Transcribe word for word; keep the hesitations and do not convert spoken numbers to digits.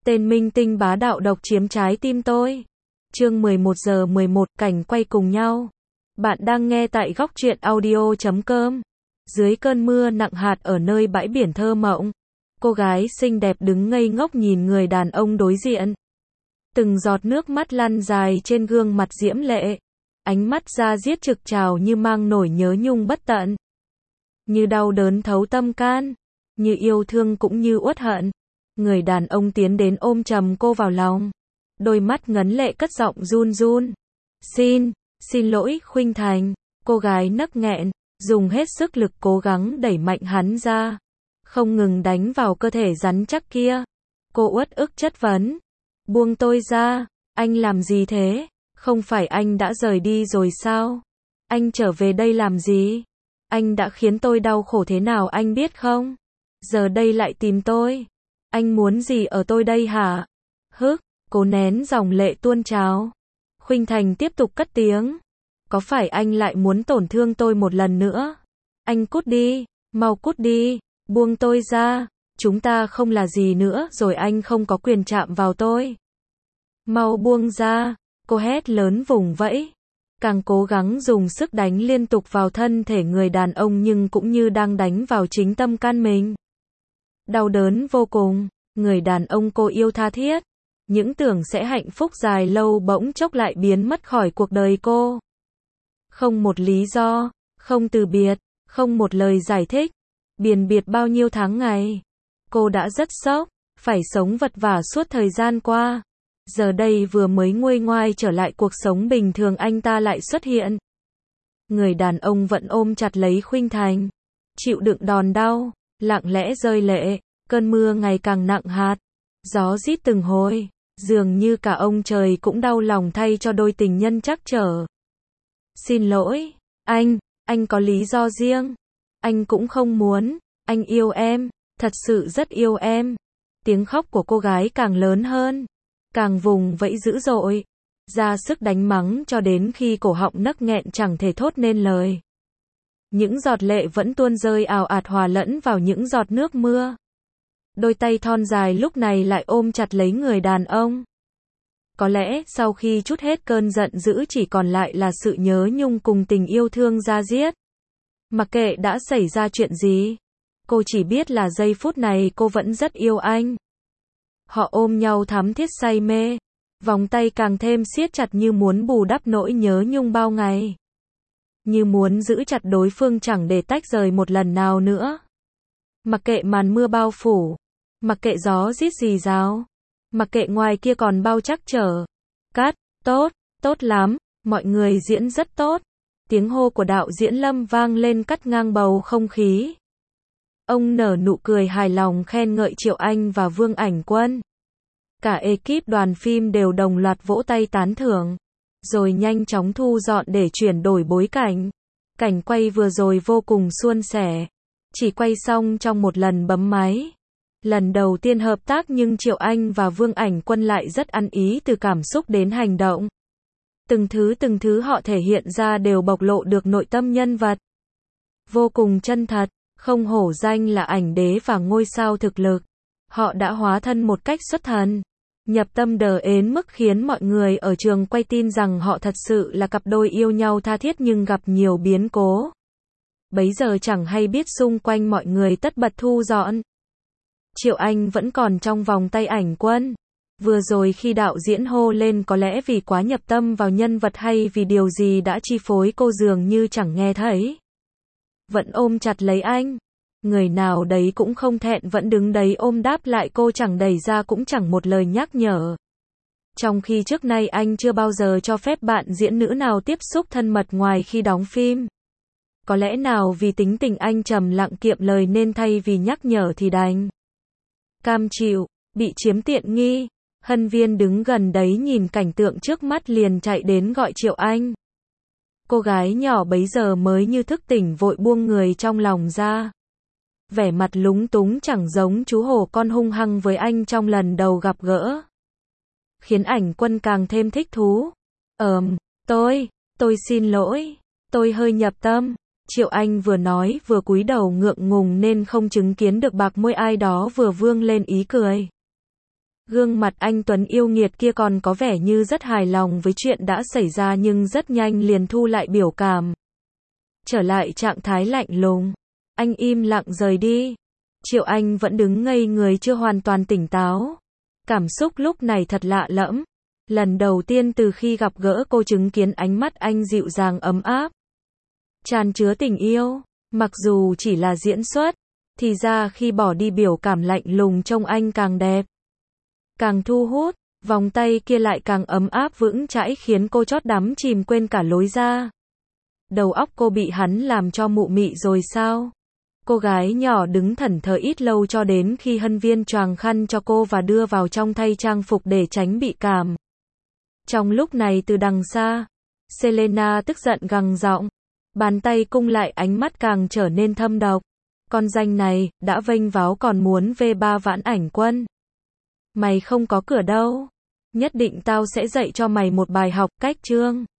Tên minh tinh bá đạo độc chiếm trái tim tôi. Chương mười một giờ mười một, cảnh quay cùng nhau. Bạn đang nghe tại góc truyện audio chấm com. Dưới cơn mưa nặng hạt ở nơi bãi biển thơ mộng, cô gái xinh đẹp đứng ngây ngốc nhìn người đàn ông đối diện. Từng giọt nước mắt lăn dài trên gương mặt diễm lệ. Ánh mắt da diết trực trào như mang nỗi nhớ nhung bất tận. Như đau đớn thấu tâm can. Như yêu thương cũng như uất hận. Người đàn ông tiến đến ôm chầm cô vào lòng. Đôi mắt ngấn lệ cất giọng run run. Xin, xin lỗi Khuynh Thành. Cô gái nấc nghẹn, dùng hết sức lực cố gắng đẩy mạnh hắn ra. Không ngừng đánh vào cơ thể rắn chắc kia. Cô uất ức chất vấn. Buông tôi ra, anh làm gì thế? Không phải anh đã rời đi rồi sao? Anh trở về đây làm gì? Anh đã khiến tôi đau khổ thế nào anh biết không? Giờ đây lại tìm tôi. Anh muốn gì ở tôi đây hả? Hức, cố nén dòng lệ tuôn trào. Khuynh Thành tiếp tục cất tiếng. Có phải anh lại muốn tổn thương tôi một lần nữa? Anh cút đi, mau cút đi, buông tôi ra. Chúng ta không là gì nữa rồi, anh không có quyền chạm vào tôi. Mau buông ra, cô hét lớn vùng vẫy. Càng cố gắng dùng sức đánh liên tục vào thân thể người đàn ông nhưng cũng như đang đánh vào chính tâm can mình. Đau đớn vô cùng, người đàn ông cô yêu tha thiết. Những tưởng sẽ hạnh phúc dài lâu bỗng chốc lại biến mất khỏi cuộc đời cô. Không một lý do, không từ biệt, không một lời giải thích. Biền biệt bao nhiêu tháng ngày. Cô đã rất sốc, phải sống vật vã suốt thời gian qua. Giờ đây vừa mới nguôi ngoai trở lại cuộc sống bình thường anh ta lại xuất hiện. Người đàn ông vẫn ôm chặt lấy Khuynh Thành. Chịu đựng đòn đau, lặng lẽ rơi lệ, cơn mưa ngày càng nặng hạt. Gió rít từng hồi, dường như cả ông trời cũng đau lòng thay cho đôi tình nhân trắc trở. Xin lỗi, anh, anh có lý do riêng. Anh cũng không muốn, anh yêu em, thật sự rất yêu em. Tiếng khóc của cô gái càng lớn hơn, càng vùng vẫy dữ dội, ra sức đánh mắng cho đến khi cổ họng nấc nghẹn chẳng thể thốt nên lời. Những giọt lệ vẫn tuôn rơi ào ạt hòa lẫn vào những giọt nước mưa. Đôi tay thon dài lúc này lại ôm chặt lấy người đàn ông. Có lẽ sau khi trút hết cơn giận dữ chỉ còn lại là sự nhớ nhung cùng tình yêu thương da diết. Mặc kệ đã xảy ra chuyện gì, cô chỉ biết là giây phút này cô vẫn rất yêu anh. Họ ôm nhau thắm thiết say mê, vòng tay càng thêm siết chặt như muốn bù đắp nỗi nhớ nhung bao ngày. Như muốn giữ chặt đối phương chẳng để tách rời một lần nào nữa. Mặc kệ màn mưa bao phủ, mặc kệ gió rít rì rào, mặc kệ ngoài kia còn bao trắc trở. Cắt, tốt, tốt lắm, mọi người diễn rất tốt. Tiếng hô của đạo diễn Lâm vang lên cắt ngang bầu không khí. Ông nở nụ cười hài lòng khen ngợi Triệu Anh và Vương Ảnh Quân. Cả ekip đoàn phim đều đồng loạt vỗ tay tán thưởng, rồi nhanh chóng thu dọn để chuyển đổi bối cảnh. Cảnh quay vừa rồi vô cùng suôn sẻ, chỉ quay xong trong một lần bấm máy. Lần đầu tiên hợp tác nhưng Triệu Anh và Vương Ảnh Quân lại rất ăn ý từ cảm xúc đến hành động. Từng thứ từng thứ họ thể hiện ra đều bộc lộ được nội tâm nhân vật. Vô cùng chân thật, không hổ danh là ảnh đế và ngôi sao thực lực. Họ đã hóa thân một cách xuất thần, nhập tâm đờ đến mức khiến mọi người ở trường quay tin rằng họ thật sự là cặp đôi yêu nhau tha thiết nhưng gặp nhiều biến cố. Bấy giờ chẳng hay biết xung quanh mọi người tất bật thu dọn. Triệu Anh vẫn còn trong vòng tay Ảnh Quân. Vừa rồi khi đạo diễn hô lên có lẽ vì quá nhập tâm vào nhân vật hay vì điều gì đã chi phối cô dường như chẳng nghe thấy. Vẫn ôm chặt lấy anh. Người nào đấy cũng không thẹn vẫn đứng đấy ôm đáp lại cô, chẳng đẩy ra cũng chẳng một lời nhắc nhở. Trong khi trước nay anh chưa bao giờ cho phép bạn diễn nữ nào tiếp xúc thân mật ngoài khi đóng phim. Có lẽ nào vì tính tình anh trầm lặng kiệm lời nên thay vì nhắc nhở thì đành cam chịu, bị chiếm tiện nghi. Hân Viên đứng gần đấy nhìn cảnh tượng trước mắt liền chạy đến gọi Triệu Anh. Cô gái nhỏ bấy giờ mới như thức tỉnh vội buông người trong lòng ra. Vẻ mặt lúng túng chẳng giống chú hổ con hung hăng với anh trong lần đầu gặp gỡ. Khiến Ảnh Quân càng thêm thích thú. Ờm, tôi, tôi xin lỗi, tôi hơi nhập tâm. Triệu Anh vừa nói vừa cúi đầu ngượng ngùng nên không chứng kiến được bạc môi ai đó vừa vương lên ý cười. Gương mặt anh Tuấn yêu nghiệt kia còn có vẻ như rất hài lòng với chuyện đã xảy ra nhưng rất nhanh liền thu lại biểu cảm. Trở lại trạng thái lạnh lùng. Anh im lặng rời đi. Triệu Anh vẫn đứng ngây người chưa hoàn toàn tỉnh táo. Cảm xúc lúc này thật lạ lẫm. Lần đầu tiên từ khi gặp gỡ cô chứng kiến ánh mắt anh dịu dàng ấm áp, tràn chứa tình yêu. Mặc dù chỉ là diễn xuất, thì ra khi bỏ đi biểu cảm lạnh lùng trông anh càng đẹp, càng thu hút. Vòng tay kia lại càng ấm áp vững chãi khiến cô chót đắm chìm quên cả lối ra. Đầu óc cô bị hắn làm cho mụ mị rồi sao? Cô gái nhỏ đứng thẫn thờ ít lâu cho đến khi Hân Viên choàng khăn cho cô và đưa vào trong thay trang phục để tránh bị cảm. Trong lúc này từ đằng xa, Selena tức giận gằn giọng, bàn tay cung lại ánh mắt càng trở nên thâm độc. Con danh này, đã vênh váo còn muốn vê ba vãn ảnh quân. Mày không có cửa đâu. Nhất định tao sẽ dạy cho mày một bài học cách chương.